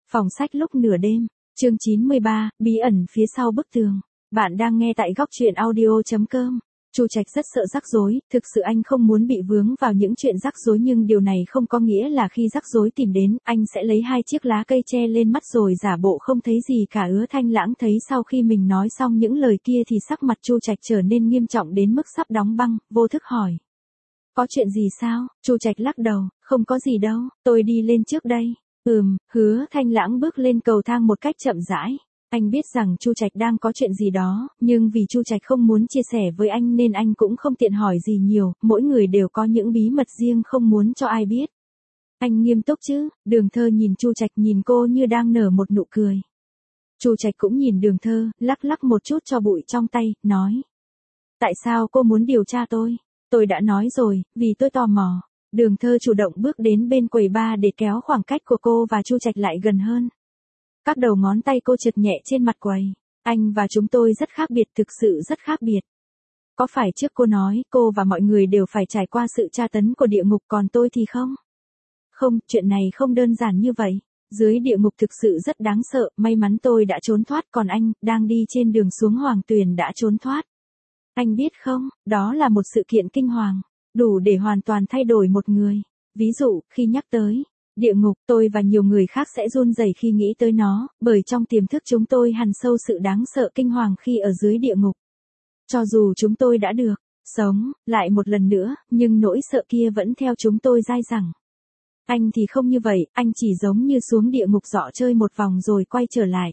Phòng sách lúc nửa đêm, chương 93, bí ẩn phía sau bức tường. Bạn đang nghe tại góc truyện audio.com. Chu Trạch rất sợ rắc rối, thực sự anh không muốn bị vướng vào những chuyện rắc rối, nhưng điều này không có nghĩa là khi rắc rối tìm đến, anh sẽ lấy 2 chiếc lá cây che lên mắt rồi giả bộ không thấy gì cả. Hứa Thanh Lãng thấy sau khi mình nói xong những lời kia thì sắc mặt Chu Trạch trở nên nghiêm trọng đến mức sắp đóng băng, vô thức hỏi. Có chuyện gì sao? Chu Trạch lắc đầu, không có gì đâu, tôi đi lên trước đây. Hứa Thanh Lãng bước lên cầu thang một cách chậm rãi. Anh biết rằng Chu Trạch đang có chuyện gì đó, nhưng vì Chu Trạch không muốn chia sẻ với anh nên anh cũng không tiện hỏi gì nhiều, mỗi người đều có những bí mật riêng không muốn cho ai biết. Anh nghiêm túc chứ? Đường Thơ nhìn Chu Trạch, nhìn cô như đang nở một nụ cười. Chu Trạch cũng nhìn Đường Thơ, lắc lắc một chút cho bụi trong tay, nói. Tại sao cô muốn điều tra tôi? Tôi đã nói rồi, vì tôi tò mò. Đường Thơ chủ động bước đến bên quầy bar để kéo khoảng cách của cô và Chu Trạch lại gần hơn. Các đầu ngón tay cô trượt nhẹ trên mặt quầy. Anh và chúng tôi rất khác biệt, thực sự rất khác biệt. Có phải trước cô nói cô và mọi người đều phải trải qua sự tra tấn của địa ngục, còn tôi thì không? Không, chuyện này không đơn giản như vậy. Dưới địa ngục thực sự rất đáng sợ, may mắn tôi đã trốn thoát, còn anh, đang đi trên đường xuống Hoàng Tuyền đã trốn thoát. Anh biết không, đó là một sự kiện kinh hoàng, đủ để hoàn toàn thay đổi một người. Ví dụ, khi nhắc tới địa ngục, tôi và nhiều người khác sẽ run rẩy khi nghĩ tới nó, bởi trong tiềm thức chúng tôi hằn sâu sự đáng sợ kinh hoàng khi ở dưới địa ngục. Cho dù chúng tôi đã được sống lại một lần nữa, nhưng nỗi sợ kia vẫn theo chúng tôi dai dẳng. Anh thì không như vậy, anh chỉ giống như xuống địa ngục dọ chơi một vòng rồi quay trở lại.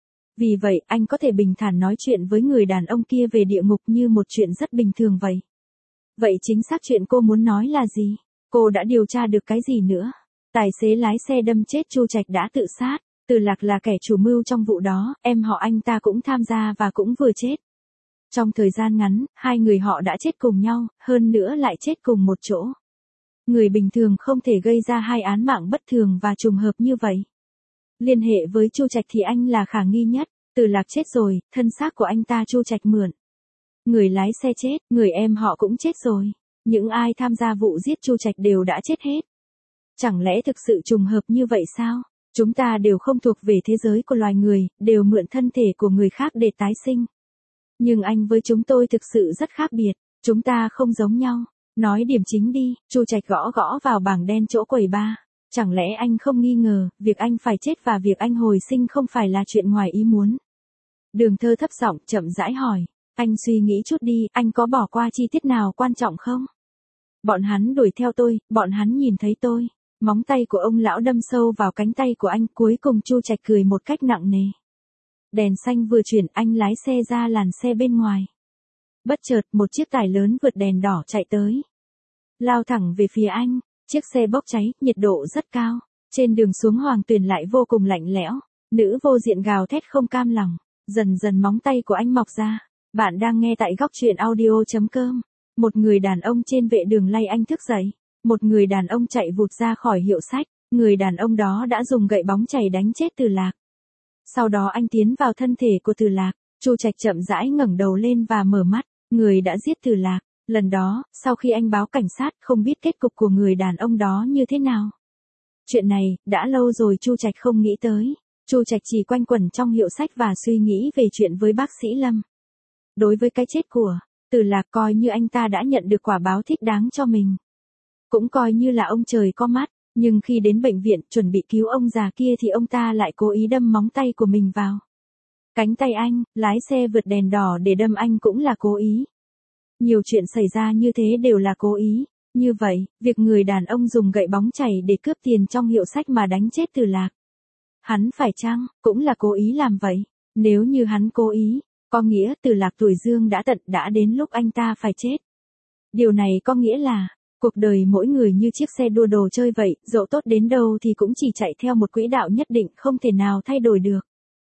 Vì vậy, anh có thể bình thản nói chuyện với người đàn ông kia về địa ngục như một chuyện rất bình thường vậy. Vậy chính xác chuyện cô muốn nói là gì? Cô đã điều tra được cái gì nữa? Tài xế lái xe đâm chết Chu Trạch đã tự sát. Từ Lạc là kẻ chủ mưu trong vụ đó, em họ anh ta cũng tham gia và cũng vừa chết. Trong thời gian ngắn, 2 người họ đã chết cùng nhau, hơn nữa lại chết cùng một chỗ. Người bình thường không thể gây ra 2 án mạng bất thường và trùng hợp như vậy. Liên hệ với Chu Trạch thì anh là khả nghi nhất. Từ Lạc chết rồi, thân xác của anh ta Chu Trạch mượn. Người lái xe chết, người em họ cũng chết rồi. Những ai tham gia vụ giết Chu Trạch đều đã chết hết. Chẳng lẽ thực sự trùng hợp như vậy sao? Chúng ta đều không thuộc về thế giới của loài người, đều mượn thân thể của người khác để tái sinh. Nhưng anh với chúng tôi thực sự rất khác biệt, chúng ta không giống nhau. Nói điểm chính đi, Chu Trạch gõ gõ vào bảng đen chỗ quầy bar. Chẳng lẽ anh không nghi ngờ, việc anh phải chết và việc anh hồi sinh không phải là chuyện ngoài ý muốn? Đường Thơ thấp giọng chậm rãi hỏi. Anh suy nghĩ chút đi, anh có bỏ qua chi tiết nào quan trọng không? Bọn hắn đuổi theo tôi, bọn hắn nhìn thấy tôi. Móng tay của ông lão đâm sâu vào cánh tay của anh, cuối cùng Chu Trạch cười một cách nặng nề. Đèn xanh vừa chuyển, anh lái xe ra làn xe bên ngoài. Bất chợt, một chiếc tải lớn vượt đèn đỏ chạy tới. Lao thẳng về phía anh, chiếc xe bốc cháy, nhiệt độ rất cao. Trên đường xuống Hoàng Tuyền lại vô cùng lạnh lẽo. Nữ vô diện gào thét không cam lòng. Dần dần móng tay của anh mọc ra. Bạn đang nghe tại góc truyện audio.com. Một người đàn ông trên vệ đường lay anh thức dậy. Một người đàn ông chạy vụt ra khỏi hiệu sách. Người đàn ông đó đã dùng gậy bóng chày đánh chết Từ Lạc. Sau đó anh tiến vào thân thể của Từ Lạc. Chu Trạch chậm rãi ngẩng đầu lên và mở mắt. Người đã giết Từ Lạc. Lần đó, sau khi anh báo cảnh sát, không biết kết cục của người đàn ông đó như thế nào. Chuyện này, đã lâu rồi Chu Trạch không nghĩ tới. Chu Trạch chỉ quanh quẩn trong hiệu sách và suy nghĩ về chuyện với bác sĩ Lâm. Đối với cái chết của Từ Lạc, coi như anh ta đã nhận được quả báo thích đáng cho mình. Cũng coi như là ông trời có mắt, nhưng khi đến bệnh viện chuẩn bị cứu ông già kia thì ông ta lại cố ý đâm móng tay của mình vào cánh tay anh, lái xe vượt đèn đỏ để đâm anh cũng là cố ý. Nhiều chuyện xảy ra như thế đều là cố ý. Như vậy, việc người đàn ông dùng gậy bóng chày để cướp tiền trong hiệu sách mà đánh chết Từ Lạc, hắn phải chăng cũng là cố ý làm vậy? Nếu như hắn cố ý, có nghĩa Từ Lạc tuổi dương đã tận, đã đến lúc anh ta phải chết. Điều này có nghĩa là cuộc đời mỗi người như chiếc xe đua đồ chơi vậy, dẫu tốt đến đâu thì cũng chỉ chạy theo một quỹ đạo nhất định, không thể nào thay đổi được.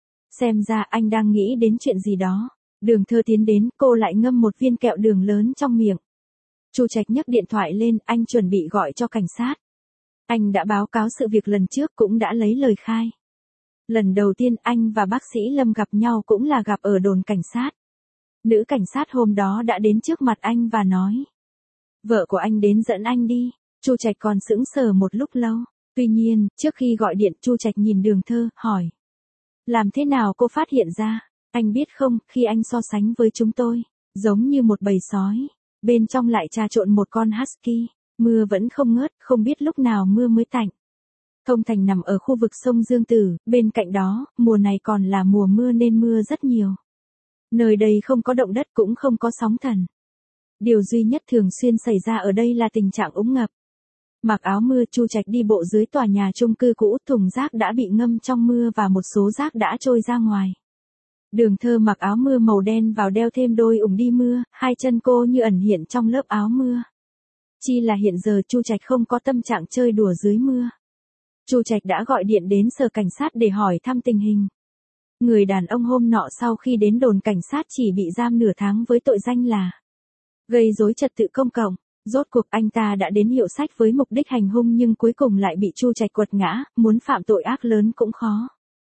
Xem ra anh đang nghĩ đến chuyện gì đó. Đường Thơ tiến đến, cô lại ngâm một viên kẹo đường lớn trong miệng. Chu Trạch nhấc điện thoại lên, anh chuẩn bị gọi cho cảnh sát. Anh đã báo cáo sự việc lần trước, cũng đã lấy lời khai. Lần đầu tiên anh và bác sĩ Lâm gặp nhau cũng là gặp ở đồn cảnh sát. Nữ cảnh sát hôm đó đã đến trước mặt anh và nói. Vợ của anh đến dẫn anh đi. Chu Trạch còn sững sờ một lúc lâu. Tuy nhiên, trước khi gọi điện Chu Trạch nhìn Đường Thơ, hỏi. Làm thế nào cô phát hiện ra? Anh biết không, khi anh so sánh với chúng tôi, giống như một bầy sói, bên trong lại trà trộn một con husky, mưa vẫn không ngớt, không biết lúc nào mưa mới tạnh. Thông Thành nằm ở khu vực sông Dương Tử, bên cạnh đó, mùa này còn là mùa mưa nên mưa rất nhiều. Nơi đây không có động đất cũng không có sóng thần. Điều duy nhất thường xuyên xảy ra ở đây là tình trạng úng ngập. Mặc áo mưa, Chu Trạch đi bộ dưới tòa nhà chung cư cũ, thùng rác đã bị ngâm trong mưa và một số rác đã trôi ra ngoài. Đường Thơ mặc áo mưa màu đen vào, đeo thêm đôi ủng đi mưa, hai chân cô như ẩn hiện trong lớp áo mưa. Chi là hiện giờ Chu Trạch không có tâm trạng chơi đùa dưới mưa. Chu Trạch đã gọi điện đến sở cảnh sát để hỏi thăm tình hình. Người đàn ông hôm nọ sau khi đến đồn cảnh sát chỉ bị giam nửa tháng với tội danh là gây rối trật tự công cộng. Rốt cuộc anh ta đã đến hiệu sách với mục đích hành hung nhưng cuối cùng lại bị Chu Trạch quật ngã, muốn phạm tội ác lớn cũng khó.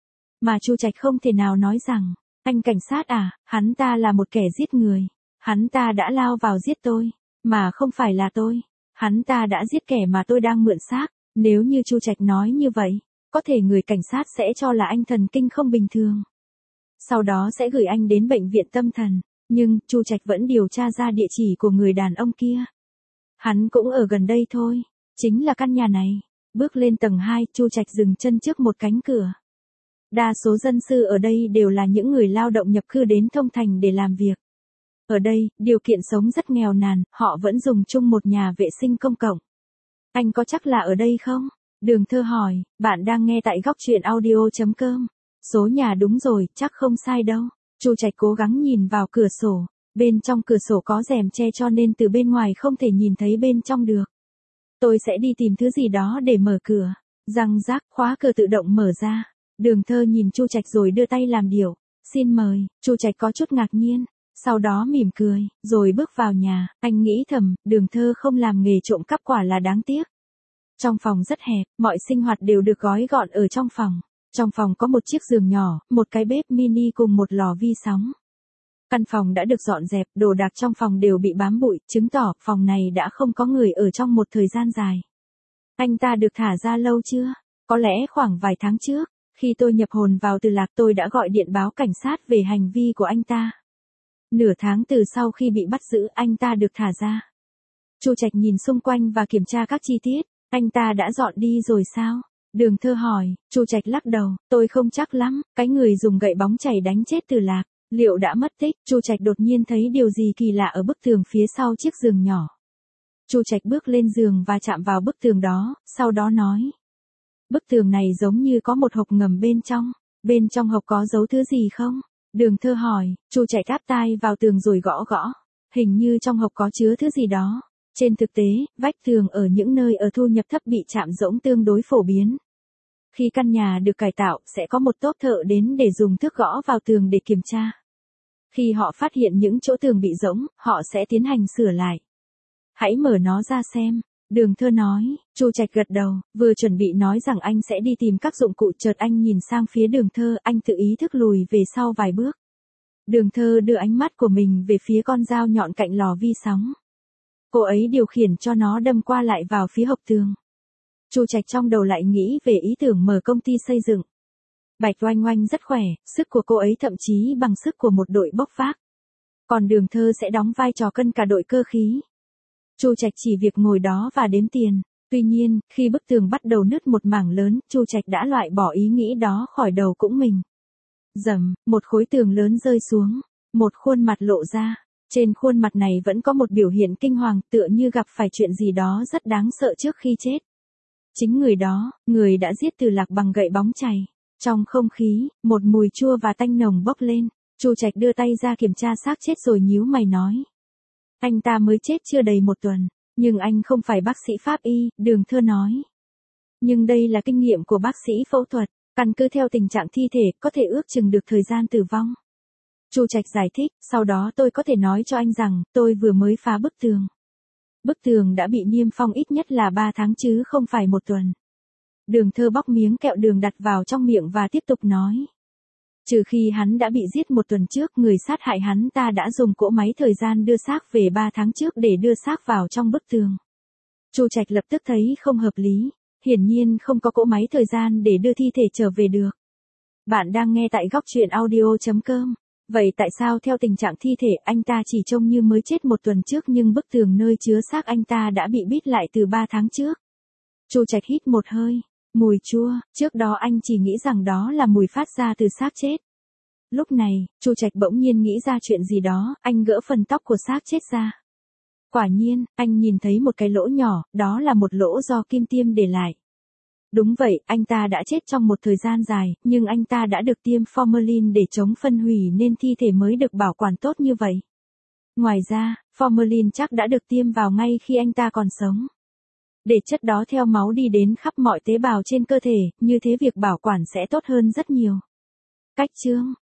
Mà Chu Trạch không thể nào nói rằng, anh cảnh sát à, hắn ta là một kẻ giết người. Hắn ta đã lao vào giết tôi, mà không phải là tôi. Hắn ta đã giết kẻ mà tôi đang mượn xác. Nếu như Chu Trạch nói như vậy, có thể người cảnh sát sẽ cho là anh thần kinh không bình thường. Sau đó sẽ gửi anh đến bệnh viện tâm thần, nhưng Chu Trạch vẫn điều tra ra địa chỉ của người đàn ông kia. Hắn cũng ở gần đây thôi, chính là căn nhà này. Bước lên tầng 2, Chu Trạch dừng chân trước một cánh cửa. Đa số dân cư ở đây đều là những người lao động nhập cư đến Thông Thành để làm việc. Ở đây, điều kiện sống rất nghèo nàn, họ vẫn dùng chung một nhà vệ sinh công cộng. Anh có chắc là ở đây không? Đường Thơ hỏi, bạn đang nghe tại góc truyện audio.com. Số nhà đúng rồi, chắc không sai đâu. Chu Trạch cố gắng nhìn vào cửa sổ. Bên trong cửa sổ có rèm che cho nên từ bên ngoài không thể nhìn thấy bên trong được. Tôi sẽ đi tìm thứ gì đó để mở cửa. Răng rác, khóa cửa tự động mở ra. Đường Thơ nhìn Chu Trạch rồi đưa tay làm điệu. Xin mời. Chu Trạch có chút ngạc nhiên. Sau đó mỉm cười, rồi bước vào nhà. Anh nghĩ thầm, Đường Thơ không làm nghề trộm cắp quả là đáng tiếc. Trong phòng rất hẹp, mọi sinh hoạt đều được gói gọn ở trong phòng. Trong phòng có một chiếc giường nhỏ, một cái bếp mini cùng một lò vi sóng. Căn phòng đã được dọn dẹp, đồ đạc trong phòng đều bị bám bụi, chứng tỏ phòng này đã không có người ở trong một thời gian dài. Anh ta được thả ra lâu chưa? Có lẽ khoảng vài tháng trước, khi tôi nhập hồn vào Từ Lạc tôi đã gọi điện báo cảnh sát về hành vi của anh ta. Nửa tháng từ sau khi bị bắt giữ anh ta được thả ra. Chu Trạch nhìn xung quanh và kiểm tra các chi tiết. Anh ta đã dọn đi rồi sao? Đường Thơ hỏi. Chu Trạch lắc đầu, tôi không chắc lắm, cái người dùng gậy bóng chảy đánh chết Từ Lạc, liệu đã mất tích? Chu Trạch đột nhiên thấy điều gì kỳ lạ ở bức tường phía sau chiếc giường nhỏ. Chu Trạch bước lên giường và chạm vào bức tường đó, sau đó nói. Bức tường này giống như có một hộc ngầm bên trong hộc có giấu thứ gì không? Đường Thơ hỏi. Chu Trạch áp tai vào tường rồi gõ gõ. Hình như trong hộc có chứa thứ gì đó. Trên thực tế, vách tường ở những nơi ở thu nhập thấp bị chạm rỗng tương đối phổ biến. Khi căn nhà được cải tạo, sẽ có một tốp thợ đến để dùng thước gõ vào tường để kiểm tra. Khi họ phát hiện những chỗ tường bị rỗng, họ sẽ tiến hành sửa lại. Hãy mở nó ra xem. Đường Thơ nói. Chu Trạch gật đầu, vừa chuẩn bị nói rằng anh sẽ đi tìm các dụng cụ, chợt anh nhìn sang phía Đường Thơ, anh tự ý thức lùi về sau vài bước. Đường Thơ đưa ánh mắt của mình về phía con dao nhọn cạnh lò vi sóng. Cô ấy điều khiển cho nó đâm qua lại vào phía hộc tường. Chu Trạch trong đầu lại nghĩ về ý tưởng mở công ty xây dựng. Bạch Oanh Oanh rất khỏe, sức của cô ấy thậm chí bằng sức của một đội bốc vác. Còn Đường Thơ sẽ đóng vai trò cân cả đội cơ khí. Chu Trạch chỉ việc ngồi đó và đếm tiền. Tuy nhiên, khi bức tường bắt đầu nứt một mảng lớn, Chu Trạch đã loại bỏ ý nghĩ đó khỏi đầu cũng mình. Rầm, một khối tường lớn rơi xuống, một khuôn mặt lộ ra. Trên khuôn mặt này vẫn có một biểu hiện kinh hoàng, tựa như gặp phải chuyện gì đó rất đáng sợ trước khi chết. Chính người đó, người đã giết Từ Lạc bằng gậy bóng chày. Trong không khí, một mùi chua và tanh nồng bốc lên. Chu Trạch đưa tay ra kiểm tra xác chết rồi nhíu mày nói. Anh ta mới chết chưa đầy một tuần, nhưng anh không phải bác sĩ pháp y, Đường Thơ nói. Nhưng đây là kinh nghiệm của bác sĩ phẫu thuật, căn cứ theo tình trạng thi thể có thể ước chừng được thời gian tử vong. Chu Trạch giải thích, sau đó tôi có thể nói cho anh rằng, tôi vừa mới phá bức tường. Bức tường đã bị niêm phong ít nhất là 3 tháng chứ không phải một tuần. Đường Thơ bóc miếng kẹo đường đặt vào trong miệng và tiếp tục nói. Trừ khi hắn đã bị giết một tuần trước, người sát hại hắn ta đã dùng cỗ máy thời gian đưa xác về 3 tháng trước để đưa xác vào trong bức tường. Chu Trạch lập tức thấy không hợp lý. Hiển nhiên không có cỗ máy thời gian để đưa thi thể trở về được. Bạn đang nghe tại góc truyện audio.com. Vậy tại sao theo tình trạng thi thể anh ta chỉ trông như mới chết một tuần trước nhưng bức tường nơi chứa xác anh ta đã bị bít lại từ 3 tháng trước? Chu Trạch hít một hơi. Mùi chua, trước đó anh chỉ nghĩ rằng đó là mùi phát ra từ xác chết. Lúc này, Chu Trạch bỗng nhiên nghĩ ra chuyện gì đó, anh gỡ phần tóc của xác chết ra. Quả nhiên, anh nhìn thấy một cái lỗ nhỏ, đó là một lỗ do kim tiêm để lại. Đúng vậy, anh ta đã chết trong một thời gian dài, nhưng anh ta đã được tiêm formalin để chống phân hủy nên thi thể mới được bảo quản tốt như vậy. Ngoài ra, formalin chắc đã được tiêm vào ngay khi anh ta còn sống. Để chất đó theo máu đi đến khắp mọi tế bào trên cơ thể, như thế việc bảo quản sẽ tốt hơn rất nhiều. Cách chương